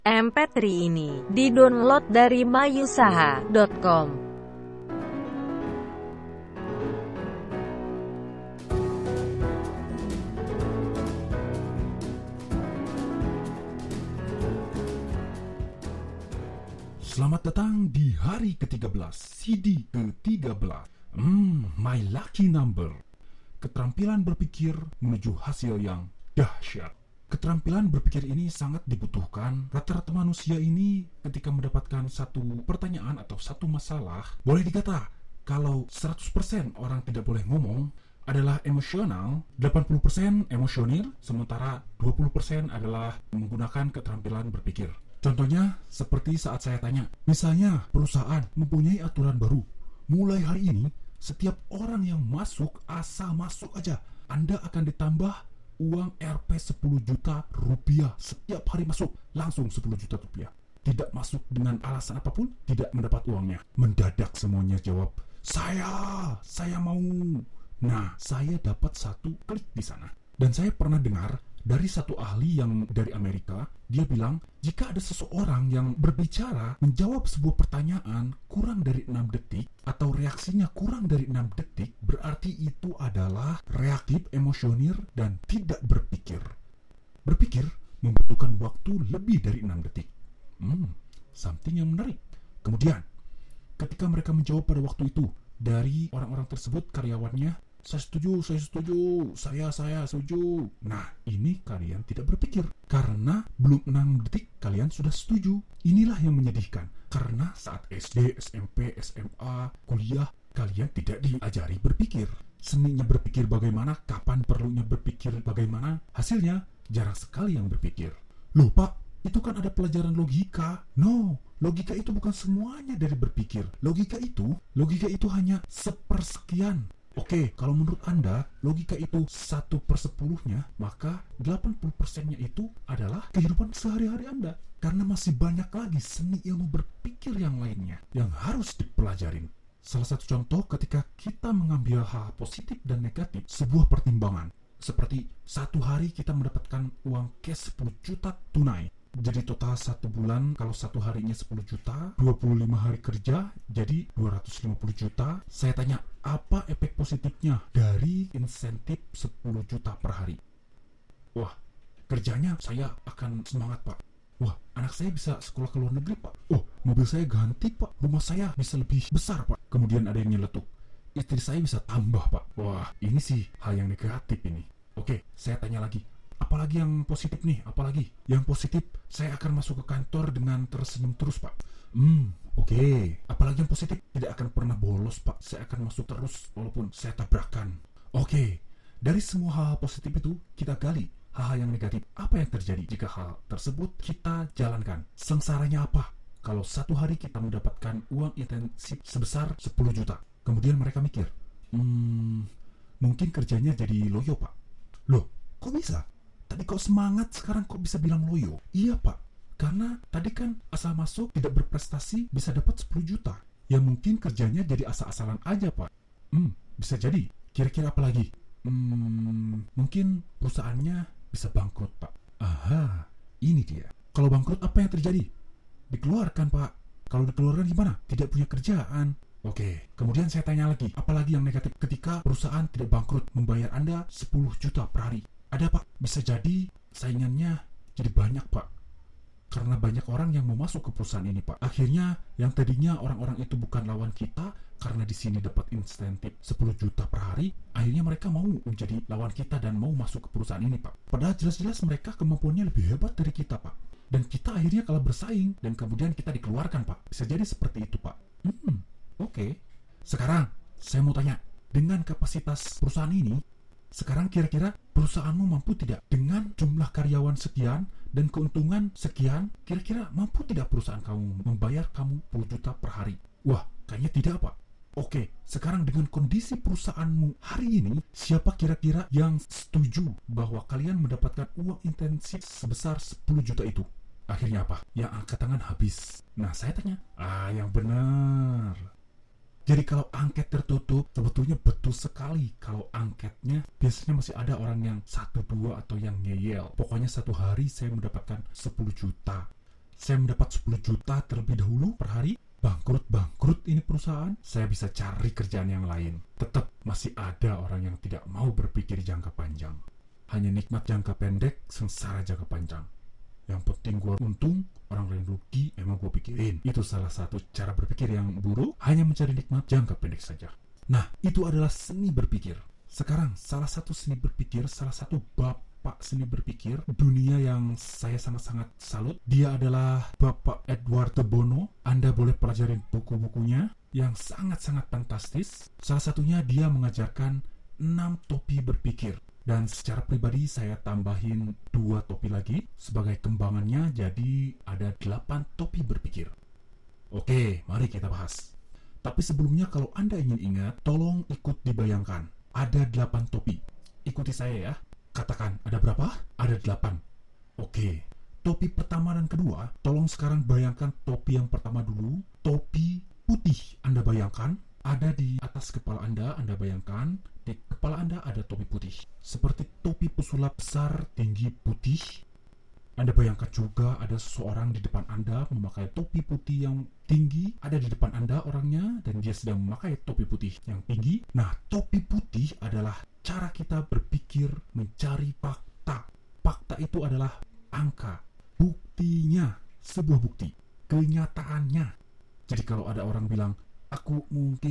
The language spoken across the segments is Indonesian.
MP3 ini didownload dari mayusaha.com. Selamat datang di hari ke-13, CD ke-13. My lucky number. Keterampilan berpikir menuju hasil yang dahsyat. Keterampilan berpikir ini sangat dibutuhkan. Rata-rata manusia ini ketika mendapatkan satu pertanyaan atau satu masalah, boleh dikata kalau 100% orang tidak boleh ngomong adalah emosional, 80% emosional, sementara 20% adalah menggunakan keterampilan berpikir. Contohnya seperti saat saya tanya, misalnya perusahaan mempunyai aturan baru. Mulai hari ini, setiap orang yang masuk, asal masuk aja, Anda akan ditambah uang Rp 10 juta rupiah setiap hari masuk, langsung 10 juta rupiah. Tidak masuk dengan alasan apapun, tidak mendapat uangnya. Mendadak semuanya jawab, saya mau. Nah, saya dapat satu klik di sana. Dan saya pernah dengar dari satu ahli yang dari Amerika, dia bilang, jika ada seseorang yang berbicara, menjawab sebuah pertanyaan kurang dari 6 detik, atau reaksinya kurang dari 6 detik, berarti itu adalah reaktif, emosional, dan tidak berpikir. Berpikir membutuhkan waktu lebih dari 6 detik. Something yang menarik. Kemudian, ketika mereka menjawab pada waktu itu, dari orang-orang tersebut, karyawannya, saya setuju, saya setuju. Nah, ini kalian tidak berpikir. Karena belum 6 detik kalian sudah setuju. Inilah yang menyedihkan. Karena saat SD, SMP, SMA, kuliah, kalian tidak diajari berpikir. Seninya berpikir bagaimana, kapan perlunya berpikir bagaimana. Hasilnya, jarang sekali yang berpikir. Loh Pak, itu kan ada pelajaran logika. No, logika itu bukan semuanya dari berpikir. Logika itu hanya sepersekian. Oke, kalau menurut Anda, logika itu 1/10-nya, maka 80%-nya itu adalah kehidupan sehari-hari Anda. Karena masih banyak lagi seni ilmu berpikir yang lainnya yang harus dipelajarin. Salah satu contoh ketika kita mengambil hal positif dan negatif, sebuah pertimbangan. Seperti satu hari kita mendapatkan uang cash 10 juta tunai. Jadi total 1 bulan, kalau satu harinya 10 juta, 25 hari kerja, jadi 250 juta. Saya tanya, apa efek positifnya dari insentif 10 juta per hari? Wah, kerjanya saya akan semangat Pak. Wah, anak saya bisa sekolah ke luar negeri Pak. Oh, mobil saya ganti Pak. Rumah saya bisa lebih besar Pak. Kemudian ada yang nyeletuk, istri saya bisa tambah Pak. Wah, ini sih hal yang negatif ini. Oke, saya tanya lagi. Apalagi yang positif nih, apalagi? Yang positif, saya akan masuk ke kantor dengan tersenyum terus, Pak. Oke. Apalagi yang positif, tidak akan pernah bolos, Pak. Saya akan masuk terus, walaupun saya tabrakan. Oke. Dari semua hal positif itu, kita gali hal-hal yang negatif. Apa yang terjadi jika hal tersebut kita jalankan? Sengsaranya apa? Kalau satu hari kita mendapatkan uang intensif sebesar 10 juta. Kemudian mereka mikir, mungkin kerjanya jadi loyo, Pak. Loh, kok bisa? Tadi kok semangat, sekarang kok bisa bilang loyo? Iya Pak, karena tadi kan asal masuk tidak berprestasi bisa dapat 10 juta. Ya mungkin kerjanya jadi asal-asalan aja Pak. Bisa jadi. Kira-kira apa lagi? Mungkin perusahaannya bisa bangkrut Pak. Aha, ini dia. Kalau bangkrut apa yang terjadi? Dikeluarkan Pak. Kalau dikeluarkan gimana? Tidak punya kerjaan. Oke, kemudian saya tanya lagi, apalagi yang negatif ketika perusahaan tidak bangkrut membayar Anda 10 juta per hari? Ada Pak, bisa jadi saingannya jadi banyak Pak. Karena banyak orang yang mau masuk ke perusahaan ini Pak. Akhirnya yang tadinya orang-orang itu bukan lawan kita, karena di sini dapat insentif 10 juta per hari, akhirnya mereka mau menjadi lawan kita dan mau masuk ke perusahaan ini Pak. Padahal jelas-jelas mereka kemampuannya lebih hebat dari kita Pak. Dan kita akhirnya kalah bersaing dan kemudian kita dikeluarkan Pak. Bisa jadi seperti itu Pak. Oke. Sekarang saya mau tanya, dengan kapasitas perusahaan ini, sekarang kira-kira perusahaanmu mampu tidak dengan jumlah karyawan sekian dan keuntungan sekian? Kira-kira mampu tidak perusahaan kamu membayar kamu 10 juta per hari? Wah, kayaknya tidak Pak. Oke, sekarang dengan kondisi perusahaanmu hari ini, siapa kira-kira yang setuju bahwa kalian mendapatkan uang intensif sebesar 10 juta itu? Akhirnya apa? Yang angkat tangan habis. Nah, saya tanya, yang benar. Jadi kalau angket tertutup, sebetulnya betul sekali. Kalau angketnya, biasanya masih ada orang yang 1, 2 atau yang ngeyel. Pokoknya satu hari saya mendapatkan 10 juta. saya mendapat 10 juta terlebih dahulu per hari, bangkrut ini perusahaan, saya bisa cari kerjaan yang lain. Tetap masih ada orang yang tidak mau berpikir jangka panjang. Hanya nikmat jangka pendek, sengsara jangka panjang. Yang penting gue untung, orang lain rugi, emang gue pikirin. Itu salah satu cara berpikir yang buruk, hanya mencari nikmat jangka pendek saja. Nah, itu adalah seni berpikir. Sekarang, salah satu seni berpikir, salah satu bapak seni berpikir dunia yang saya sangat-sangat salut, dia adalah Bapak Edward de Bono. Anda boleh pelajarin buku-bukunya yang sangat-sangat fantastis. Salah satunya dia mengajarkan 6 topi berpikir. Dan secara pribadi saya tambahin 2 topi lagi sebagai kembangannya, jadi ada 8 topi berpikir. Oke, mari kita bahas. Tapi sebelumnya kalau Anda ingin ingat, tolong ikut dibayangkan. Ada 8 topi. Ikuti saya ya. Katakan, ada berapa? Ada 8. Oke. Topi pertama dan kedua, tolong sekarang bayangkan topi yang pertama dulu. Topi putih, Anda bayangkan. Ada di atas kepala Anda bayangkan. Di kepala Anda ada topi putih. Seperti topi pesulap besar, tinggi, putih. Anda bayangkan juga ada seseorang di depan Anda memakai topi putih yang tinggi. Ada di depan Anda orangnya dan dia sedang memakai topi putih yang tinggi. Nah, topi putih adalah cara kita berpikir mencari fakta. Fakta itu adalah angka, buktinya, sebuah bukti, kenyataannya. Jadi kalau ada orang bilang, aku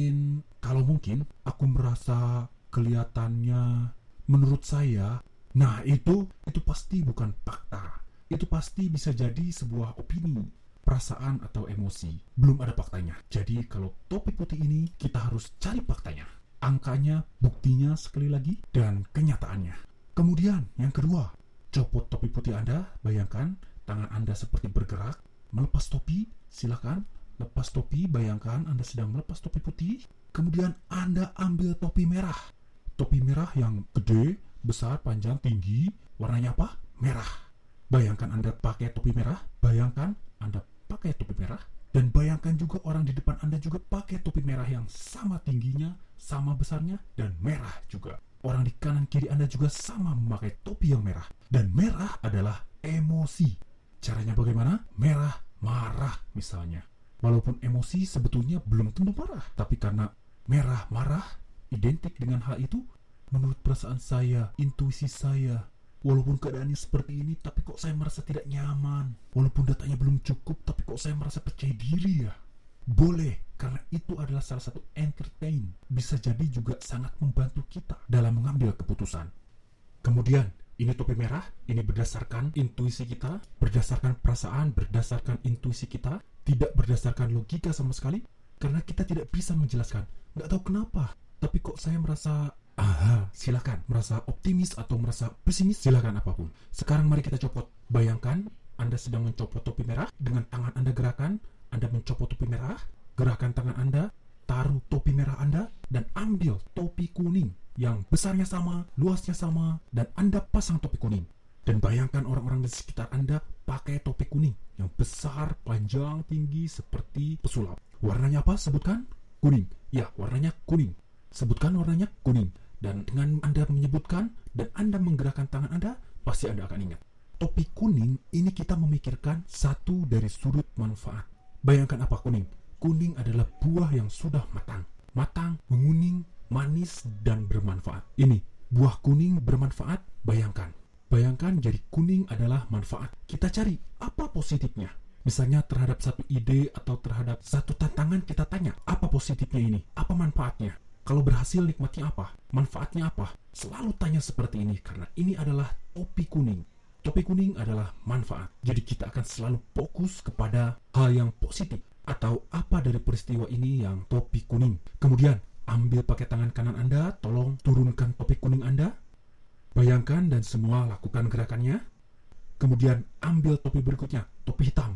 merasa kelihatannya, menurut saya, nah itu pasti bukan fakta. Itu pasti bisa jadi sebuah opini, perasaan atau emosi. Belum ada faktanya. Jadi kalau topi putih ini, kita harus cari faktanya. Angkanya, buktinya sekali lagi, dan kenyataannya. Kemudian yang kedua, copot topi putih Anda, bayangkan tangan Anda seperti bergerak, melepas topi, silakan. Lepas topi, bayangkan Anda sedang melepas topi putih. Kemudian Anda ambil topi merah. Topi merah yang gede, besar, panjang, tinggi. Warnanya apa? Merah. Bayangkan Anda pakai topi merah. Bayangkan Anda pakai topi merah. Dan bayangkan juga orang di depan Anda juga pakai topi merah yang sama tingginya, sama besarnya, dan merah juga. Orang di kanan kiri Anda juga sama memakai topi yang merah. Dan merah adalah emosi. Caranya bagaimana? Merah, marah misalnya. Walaupun emosi sebetulnya belum tentu marah, tapi karena merah marah identik dengan hal itu, menurut perasaan saya, intuisi saya, walaupun keadaannya seperti ini, tapi kok saya merasa tidak nyaman. Walaupun datanya belum cukup, tapi kok saya merasa percaya diri ya. Boleh, karena itu adalah salah satu entertain. Bisa jadi juga sangat membantu kita dalam mengambil keputusan. Kemudian, ini topi merah, ini berdasarkan intuisi kita, berdasarkan perasaan, berdasarkan intuisi kita, tidak berdasarkan logika sama sekali, karena kita tidak bisa menjelaskan. Nggak tahu kenapa, tapi kok saya merasa, silakan, merasa optimis atau merasa pesimis, silakan apapun. Sekarang mari kita copot. Bayangkan, Anda sedang mencopot topi merah, dengan tangan Anda gerakan, Anda mencopot topi merah, gerakan tangan Anda, taruh topi merah Anda, dan ambil topi kuning yang besarnya sama, luasnya sama, dan Anda pasang topi kuning. Dan bayangkan orang-orang di sekitar Anda pakai topi kuning yang besar, panjang, tinggi, seperti pesulap. Warnanya apa? Sebutkan. Kuning. Ya, warnanya kuning. Sebutkan warnanya kuning. Dan dengan Anda menyebutkan dan Anda menggerakkan tangan Anda, pasti Anda akan ingat. Topi kuning ini kita memikirkan satu dari sudut manfaat. Bayangkan apa kuning? Kuning adalah buah yang sudah matang. Matang, menguning, manis, dan bermanfaat. Ini, buah kuning bermanfaat, bayangkan. Bayangkan jadi kuning adalah manfaat. Kita cari apa positifnya. Misalnya terhadap satu ide atau terhadap satu tantangan kita tanya, apa positifnya ini? Apa manfaatnya? Kalau berhasil nikmatnya apa? Manfaatnya apa? Selalu tanya seperti ini karena ini adalah topi kuning. Topi kuning adalah manfaat. Jadi kita akan selalu fokus kepada hal yang positif atau apa dari peristiwa ini yang topi kuning. Kemudian ambil pakai tangan kanan Anda, tolong turunkan topi kuning Anda. Bayangkan dan semua lakukan gerakannya. Kemudian ambil topi berikutnya, topi hitam.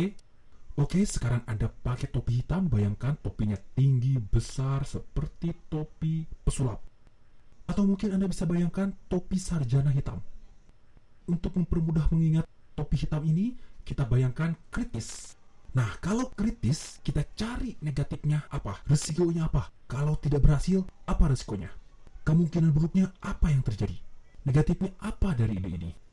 Oke, sekarang Anda pakai topi hitam. Bayangkan topinya tinggi, besar, seperti topi pesulap. Atau mungkin Anda bisa bayangkan topi sarjana hitam. Untuk mempermudah mengingat topi hitam ini, kita bayangkan kritis. Nah, kalau kritis, kita cari negatifnya apa? Resikonya apa? Kalau tidak berhasil, apa resikonya? Kemungkinan buruknya apa yang terjadi? Negatifnya apa dari ide ini?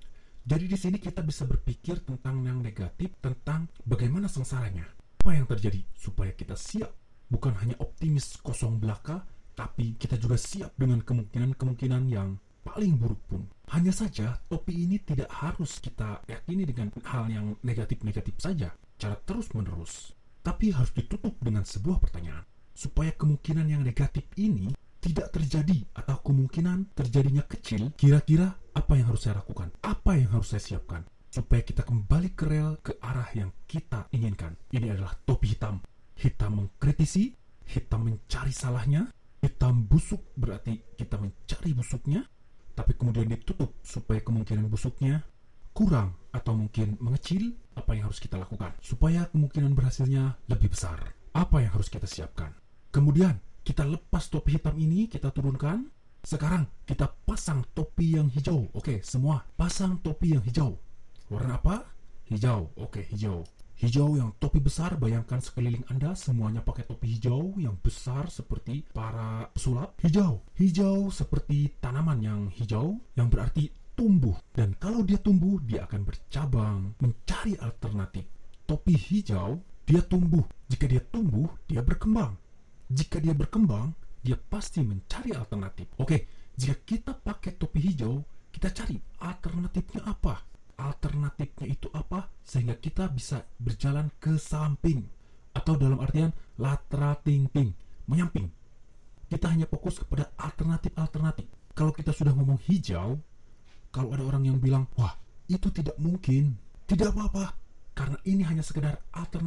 Jadi di sini kita bisa berpikir tentang yang negatif, tentang bagaimana sengsaranya. Apa yang terjadi supaya kita siap, bukan hanya optimis kosong belaka, tapi kita juga siap dengan kemungkinan-kemungkinan yang paling buruk pun. Hanya saja, topi ini tidak harus kita yakini dengan hal yang negatif-negatif saja, cara terus-menerus. Tapi harus ditutup dengan sebuah pertanyaan. Supaya kemungkinan yang negatif ini tidak terjadi atau kemungkinan terjadinya kecil, kira-kira apa yang harus saya lakukan? Apa yang harus saya siapkan? Supaya kita kembali ke rel, ke arah yang kita inginkan. Ini adalah topi hitam. Hitam mengkritisi, hitam mencari salahnya, hitam busuk berarti kita mencari busuknya, tapi kemudian ditutup supaya kemungkinan busuknya kurang atau mungkin mengecil. Apa yang harus kita lakukan supaya kemungkinan berhasilnya lebih besar? Apa yang harus kita siapkan? Kemudian kita lepas topi hitam ini, kita turunkan. Sekarang kita pasang topi yang hijau. Oke, semua pasang topi yang hijau. Warna apa? Hijau. Oke, hijau. Hijau yang topi besar, bayangkan sekeliling Anda semuanya pakai topi hijau yang besar seperti para pesulap. Hijau seperti tanaman yang hijau, yang berarti tumbuh. Dan kalau dia tumbuh, dia akan bercabang, mencari alternatif. Topi hijau, dia tumbuh. Jika dia tumbuh, dia berkembang. Jika dia berkembang, dia pasti mencari alternatif. Oke, jika kita pakai topi hijau, kita cari alternatifnya apa? Alternatifnya itu apa? Sehingga kita bisa berjalan ke samping. Atau dalam artian lateral thinking, menyamping. Kita hanya fokus kepada alternatif-alternatif. Kalau kita sudah ngomong hijau, kalau ada orang yang bilang, wah itu tidak mungkin, tidak apa-apa, karena ini hanya sekedar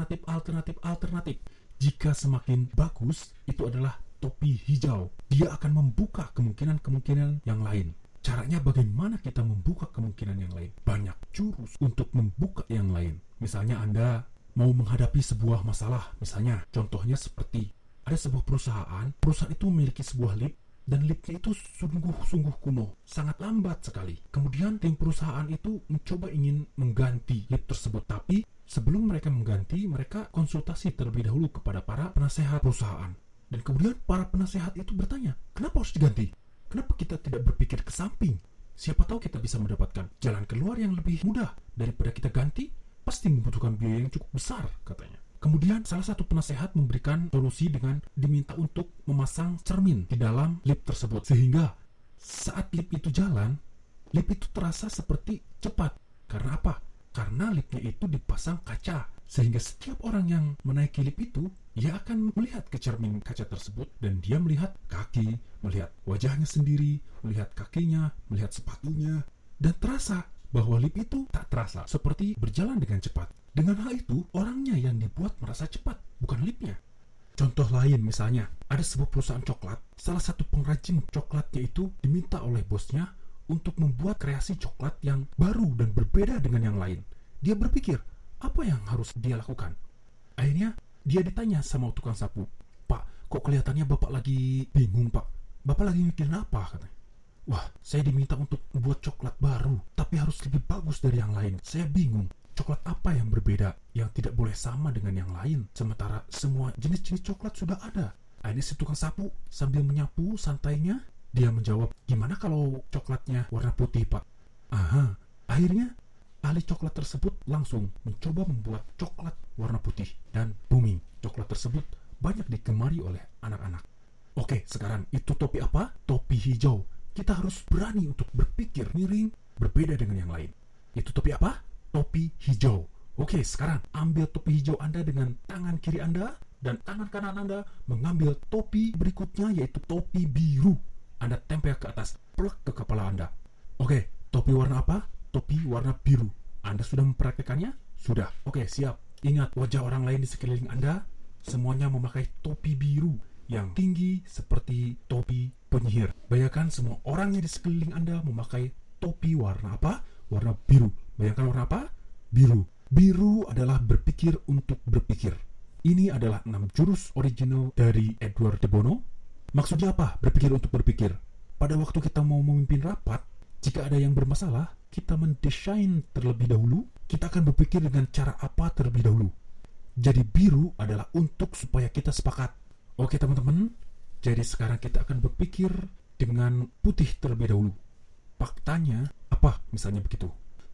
alternatif. Jika semakin bagus, itu adalah topi hijau. Dia akan membuka kemungkinan-kemungkinan yang lain. Caranya bagaimana kita membuka kemungkinan yang lain? Banyak jurus untuk membuka yang lain. Misalnya Anda mau menghadapi sebuah masalah. Misalnya, contohnya seperti ada sebuah perusahaan itu memiliki sebuah lift, dan liftnya itu sungguh-sungguh kuno, sangat lambat sekali. Kemudian tim perusahaan itu mencoba ingin mengganti lift tersebut. Tapi sebelum mereka mengganti, mereka konsultasi terlebih dahulu kepada para penasehat perusahaan. Dan kemudian para penasehat itu bertanya, kenapa harus diganti? Kenapa kita tidak berpikir ke samping? Siapa tahu kita bisa mendapatkan jalan keluar yang lebih mudah daripada kita ganti. Pasti membutuhkan biaya yang cukup besar, katanya. Kemudian salah satu penasehat memberikan solusi dengan diminta untuk memasang cermin di dalam lift tersebut. Sehingga saat lift itu jalan, lift itu terasa seperti cepat. Karena apa? Karena liftnya itu dipasang kaca. Sehingga setiap orang yang menaiki lift itu, dia akan melihat ke cermin kaca tersebut. Dan dia melihat kaki, melihat wajahnya sendiri, melihat kakinya, melihat sepatunya. Dan terasa bahwa lift itu tak terasa seperti berjalan dengan cepat. Dengan hal itu, orangnya yang dibuat merasa cepat, bukan liftnya. Contoh lain misalnya, ada sebuah perusahaan coklat. Salah satu pengrajin coklatnya itu diminta oleh bosnya untuk membuat kreasi coklat yang baru dan berbeda dengan yang lain. Dia berpikir, apa yang harus dia lakukan? Akhirnya, dia ditanya sama tukang sapu. Pak, kok kelihatannya Bapak lagi bingung, Pak? Bapak lagi mikirin apa? Katanya. Wah, saya diminta untuk membuat coklat baru, tapi harus lebih bagus dari yang lain. Saya bingung. Coklat apa yang berbeda, yang tidak boleh sama dengan yang lain, sementara semua jenis-jenis coklat sudah ada? Akhirnya si tukang sapu sambil menyapu santainya, dia menjawab, gimana kalau coklatnya warna putih, Pak? Aha, akhirnya ahli coklat tersebut langsung mencoba membuat coklat warna putih, dan booming, coklat tersebut banyak digemari oleh anak-anak. Oke, sekarang itu topi apa? Topi hijau. Kita harus berani untuk berpikir miring, berbeda dengan yang lain. Itu topi apa? Topi hijau. Oke, sekarang ambil topi hijau Anda dengan tangan kiri Anda, dan tangan kanan Anda mengambil topi berikutnya, yaitu topi biru. Anda tempel ke atas, plek ke kepala Anda. Oke, topi warna apa? Topi warna biru. Anda sudah mempraktekannya? Sudah. Oke, siap. Ingat, wajah orang lain di sekeliling Anda semuanya memakai topi biru yang tinggi seperti topi penyihir. Bayangkan semua orangnya di sekeliling Anda memakai topi warna apa? Warna biru. Bayangkan warna apa? Biru. Biru adalah berpikir untuk berpikir. Ini adalah 6 jurus original dari Edward de Bono. Maksudnya apa? Berpikir untuk berpikir. Pada waktu kita mau memimpin rapat, jika ada yang bermasalah, kita mendesain terlebih dahulu. Kita akan berpikir dengan cara apa terlebih dahulu. Jadi biru adalah untuk supaya kita sepakat. Oke teman-teman, jadi sekarang kita akan berpikir dengan putih terlebih dahulu. Faktanya apa? Misalnya begitu.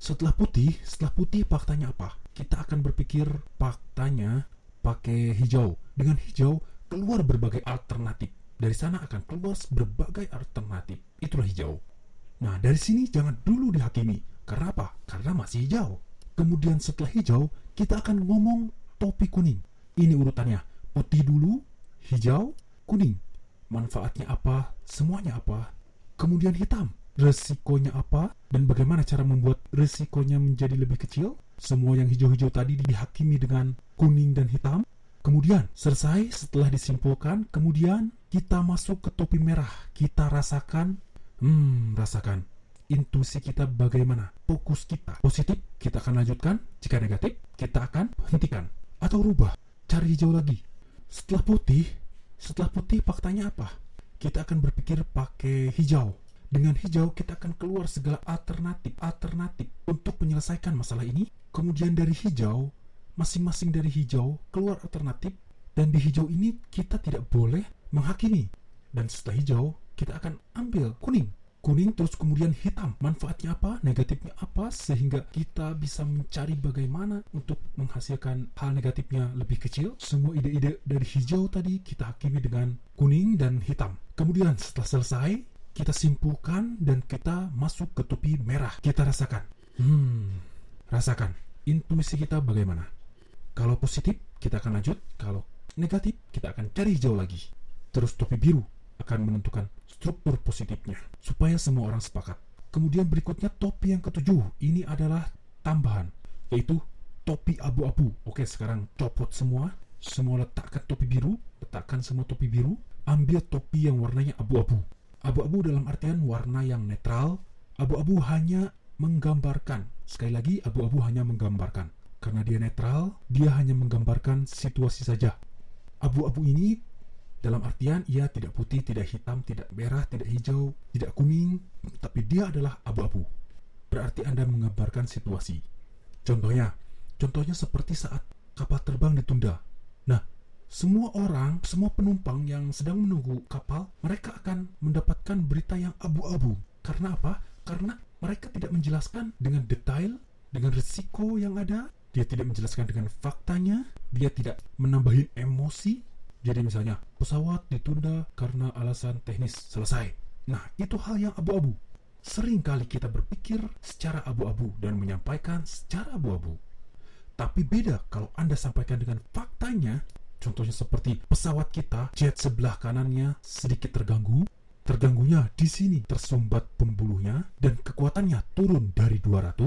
Setelah putih faktanya apa? Kita akan berpikir faktanya pakai hijau. Dengan hijau keluar berbagai alternatif. Dari sana akan keluar berbagai alternatif. Itulah hijau. Nah, dari sini jangan dulu dihakimi. Karena apa? Karena masih hijau. Kemudian setelah hijau, kita akan ngomong topi kuning. Ini urutannya. Putih dulu, hijau, kuning. Manfaatnya apa? Semuanya apa? Kemudian hitam. Resikonya apa? Dan bagaimana cara membuat resikonya menjadi lebih kecil? Semua yang hijau-hijau tadi dihakimi dengan kuning dan hitam. Kemudian selesai setelah disimpulkan, kemudian kita masuk ke topi merah. Kita rasakan, rasakan intuisi kita bagaimana. Fokus kita positif, kita akan lanjutkan. Jika negatif, kita akan hentikan atau rubah. Cari hijau lagi. Setelah putih faktanya apa? Kita akan berpikir pakai hijau. Dengan hijau kita akan keluar segala alternatif untuk menyelesaikan masalah ini. Kemudian dari hijau, masing-masing dari hijau keluar alternatif, dan di hijau ini kita tidak boleh menghakimi. Dan setelah hijau kita akan ambil kuning terus kemudian hitam. Manfaatnya apa? Negatifnya apa? Sehingga kita bisa mencari bagaimana untuk menghasilkan hal negatifnya lebih kecil. Semua ide-ide dari hijau tadi kita hakimi dengan kuning dan hitam. Kemudian setelah selesai, kita simpulkan dan kita masuk ke topi merah. Kita rasakan. Rasakan intuisi kita bagaimana. Kalau positif, kita akan lanjut. Kalau negatif, kita akan cari hijau lagi. Terus topi biru akan menentukan struktur positifnya supaya semua orang sepakat. Kemudian berikutnya topi yang ketujuh. Ini adalah tambahan, yaitu topi abu-abu. Oke, sekarang copot semua letakkan topi biru, letakkan semua topi biru, ambil topi yang warnanya abu-abu. Abu-abu dalam artian warna yang netral. Abu-abu hanya menggambarkan. Sekali lagi, abu-abu hanya menggambarkan. Karena dia netral, dia hanya menggambarkan situasi saja. Abu-abu ini dalam artian ia tidak putih, tidak hitam, tidak merah, tidak hijau, tidak kuning, tapi dia adalah abu-abu. Berarti Anda menggambarkan situasi. Contohnya seperti saat kapal terbang ditunda. Nah, semua penumpang yang sedang menunggu kapal, mereka akan mendapatkan berita yang abu-abu. Karena apa? Karena mereka tidak menjelaskan dengan detail, dengan risiko yang ada. Dia tidak menjelaskan dengan faktanya. Dia tidak menambahin emosi. Jadi misalnya, pesawat ditunda karena alasan teknis, selesai. Nah, itu hal yang abu-abu. Sering kali kita berpikir secara abu-abu dan menyampaikan secara abu-abu. Tapi beda kalau Anda sampaikan dengan faktanya. Contohnya seperti pesawat kita, jet sebelah kanannya sedikit terganggu. Terganggunya di sini tersumbat pembuluhnya dan kekuatannya turun dari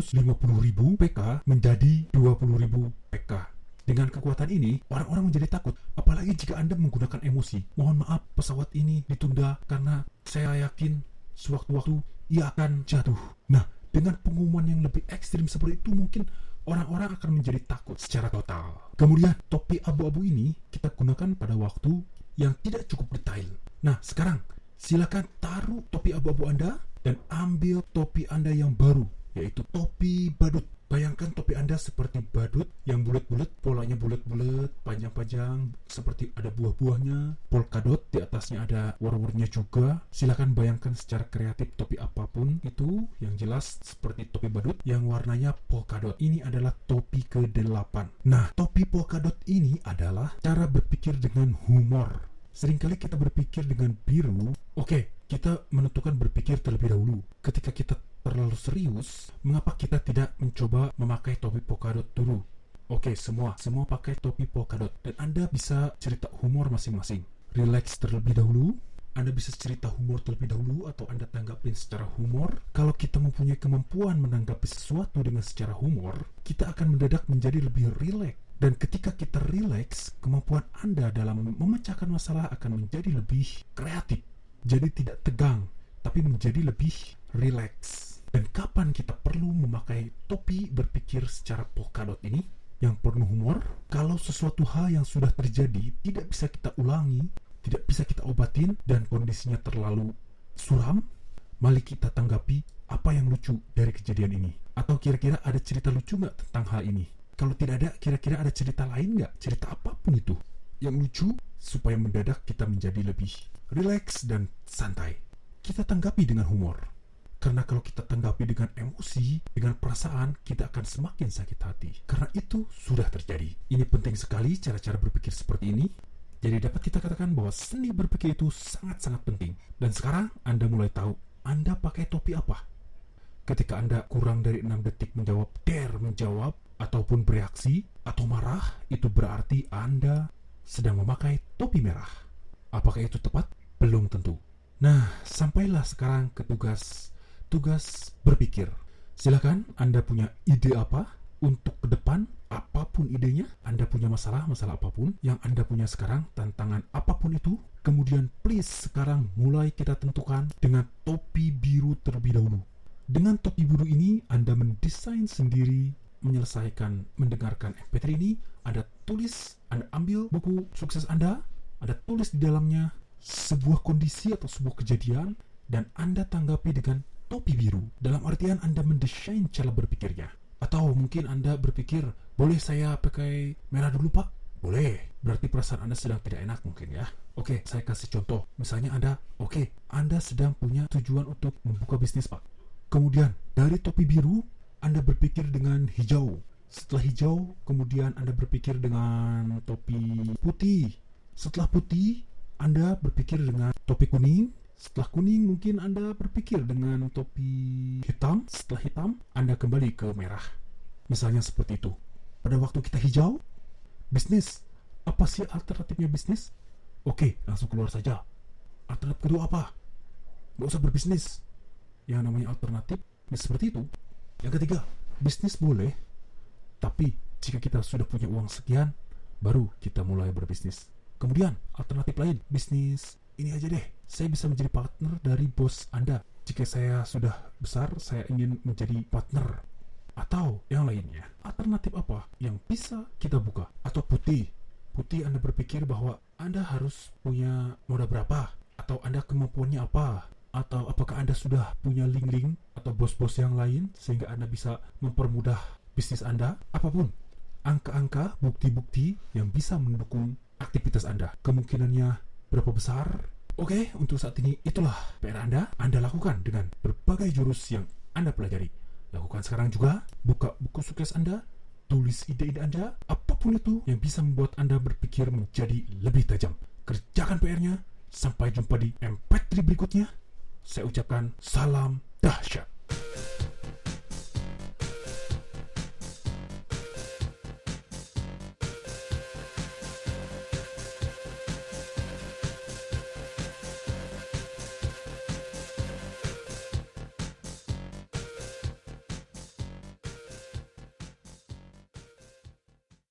250.000 PK menjadi 20.000 PK. Dengan kekuatan ini, orang-orang menjadi takut. Apalagi jika Anda menggunakan emosi. Mohon maaf, pesawat ini ditunda karena saya yakin sewaktu-waktu ia akan jatuh. Nah, dengan pengumuman yang lebih ekstrim seperti itu, mungkin orang-orang akan menjadi takut secara total. Kemudian, topi abu-abu ini kita gunakan pada waktu yang tidak cukup detail. Nah, sekarang silakan taruh topi abu-abu Anda dan ambil topi Anda yang baru, yaitu topi badut. Bayangkan topi Anda seperti badut yang bulat-bulat, polanya bulat-bulat, panjang-panjang, seperti ada buah-buahnya, polkadot, di atasnya ada war-warnya juga. Silakan bayangkan secara kreatif topi apapun itu, yang jelas seperti topi badut yang warnanya polkadot. Ini adalah topi ke-8. Nah, topi polkadot ini adalah cara berpikir dengan humor. Seringkali kita berpikir dengan biru. Oke, kita menentukan berpikir terlebih dahulu. Ketika kita terlalu serius, mengapa kita tidak mencoba memakai topi polkadot dulu? Oke, semua pakai topi polkadot. Dan Anda bisa cerita humor masing-masing. Relax terlebih dahulu. Anda bisa cerita humor terlebih dahulu atau Anda tanggapin secara humor. Kalau kita mempunyai kemampuan menanggapi sesuatu dengan secara humor, kita akan mendadak menjadi lebih rileks. Dan ketika kita rileks, kemampuan Anda dalam memecahkan masalah akan menjadi lebih kreatif. Jadi tidak tegang, tapi menjadi lebih rileks. Dan kapan kita perlu memakai topi berpikir secara polkadot ini yang penuh humor? Kalau sesuatu hal yang sudah terjadi tidak bisa kita ulangi, tidak bisa kita obatin, dan kondisinya terlalu suram, mari kita tanggapi apa yang lucu dari kejadian ini. Atau kira-kira ada cerita lucu nggak tentang hal ini? Kalau tidak ada, kira-kira ada cerita lain nggak? Cerita apapun itu yang lucu, supaya mendadak kita menjadi lebih rileks dan santai. Kita tanggapi dengan humor. Karena kalau kita tanggapi dengan emosi, dengan perasaan, kita akan semakin sakit hati. Karena itu sudah terjadi. Ini penting sekali cara-cara berpikir seperti ini. Jadi dapat kita katakan bahwa seni berpikir itu sangat-sangat penting. Dan sekarang Anda mulai tahu Anda pakai topi apa. Ketika Anda kurang dari 6 detik dare menjawab, ataupun bereaksi, atau marah, itu berarti Anda sedang memakai topi merah. Apakah itu tepat? Belum tentu. Nah, sampailah sekarang ke tugas berpikir. Silakan Anda punya ide apa untuk ke depan, apapun idenya. Anda punya masalah apapun yang Anda punya sekarang, tantangan apapun itu. Kemudian please sekarang mulai kita tentukan dengan topi biru terlebih dahulu. Dengan topi biru ini Anda mendesain sendiri, menyelesaikan mendengarkan MP3 ini. Anda tulis, Anda ambil buku sukses Anda tulis di dalamnya sebuah kondisi atau sebuah kejadian, dan Anda tanggapi dengan topi biru. Dalam artian Anda mendesain cara berpikirnya. Atau mungkin Anda berpikir, boleh saya pakai merah dulu Pak? Boleh. Berarti perasaan Anda sedang tidak enak mungkin ya. Oke, saya kasih contoh. Misalnya Anda sedang punya tujuan untuk membuka bisnis Pak. Kemudian dari topi biru Anda berpikir dengan hijau. Setelah hijau, kemudian Anda berpikir dengan topi putih. Setelah putih, Anda berpikir dengan topi kuning. Setelah kuning, mungkin Anda berpikir dengan topi hitam. Setelah hitam, Anda kembali ke merah. Misalnya seperti itu. Pada waktu kita hijau, bisnis. Apa sih alternatifnya bisnis? Oke, langsung keluar saja. Alternatif kedua apa? Nggak usah berbisnis. Yang namanya alternatif, seperti itu. Yang ketiga, bisnis boleh, tapi jika kita sudah punya uang sekian, baru kita mulai berbisnis. Kemudian, alternatif lain, bisnis ini aja deh, saya bisa menjadi partner dari bos Anda. Jika saya sudah besar, saya ingin menjadi partner. Atau yang lainnya, alternatif apa yang bisa kita buka? Atau putih Anda berpikir bahwa Anda harus punya modal berapa? Atau Anda kemampuannya apa? Atau apakah Anda sudah punya link-link atau bos-bos yang lain sehingga Anda bisa mempermudah bisnis Anda? Apapun, angka-angka, bukti-bukti yang bisa mendukung aktivitas Anda. Kemungkinannya berapa besar? Oke, untuk saat ini itulah PR Anda lakukan dengan berbagai jurus yang Anda pelajari. Lakukan sekarang juga, buka buku sukses Anda, tulis ide-ide Anda, apapun itu yang bisa membuat Anda berpikir menjadi lebih tajam. Kerjakan PR-nya, sampai jumpa di MP3 berikutnya. Saya ucapkan salam dahsyat.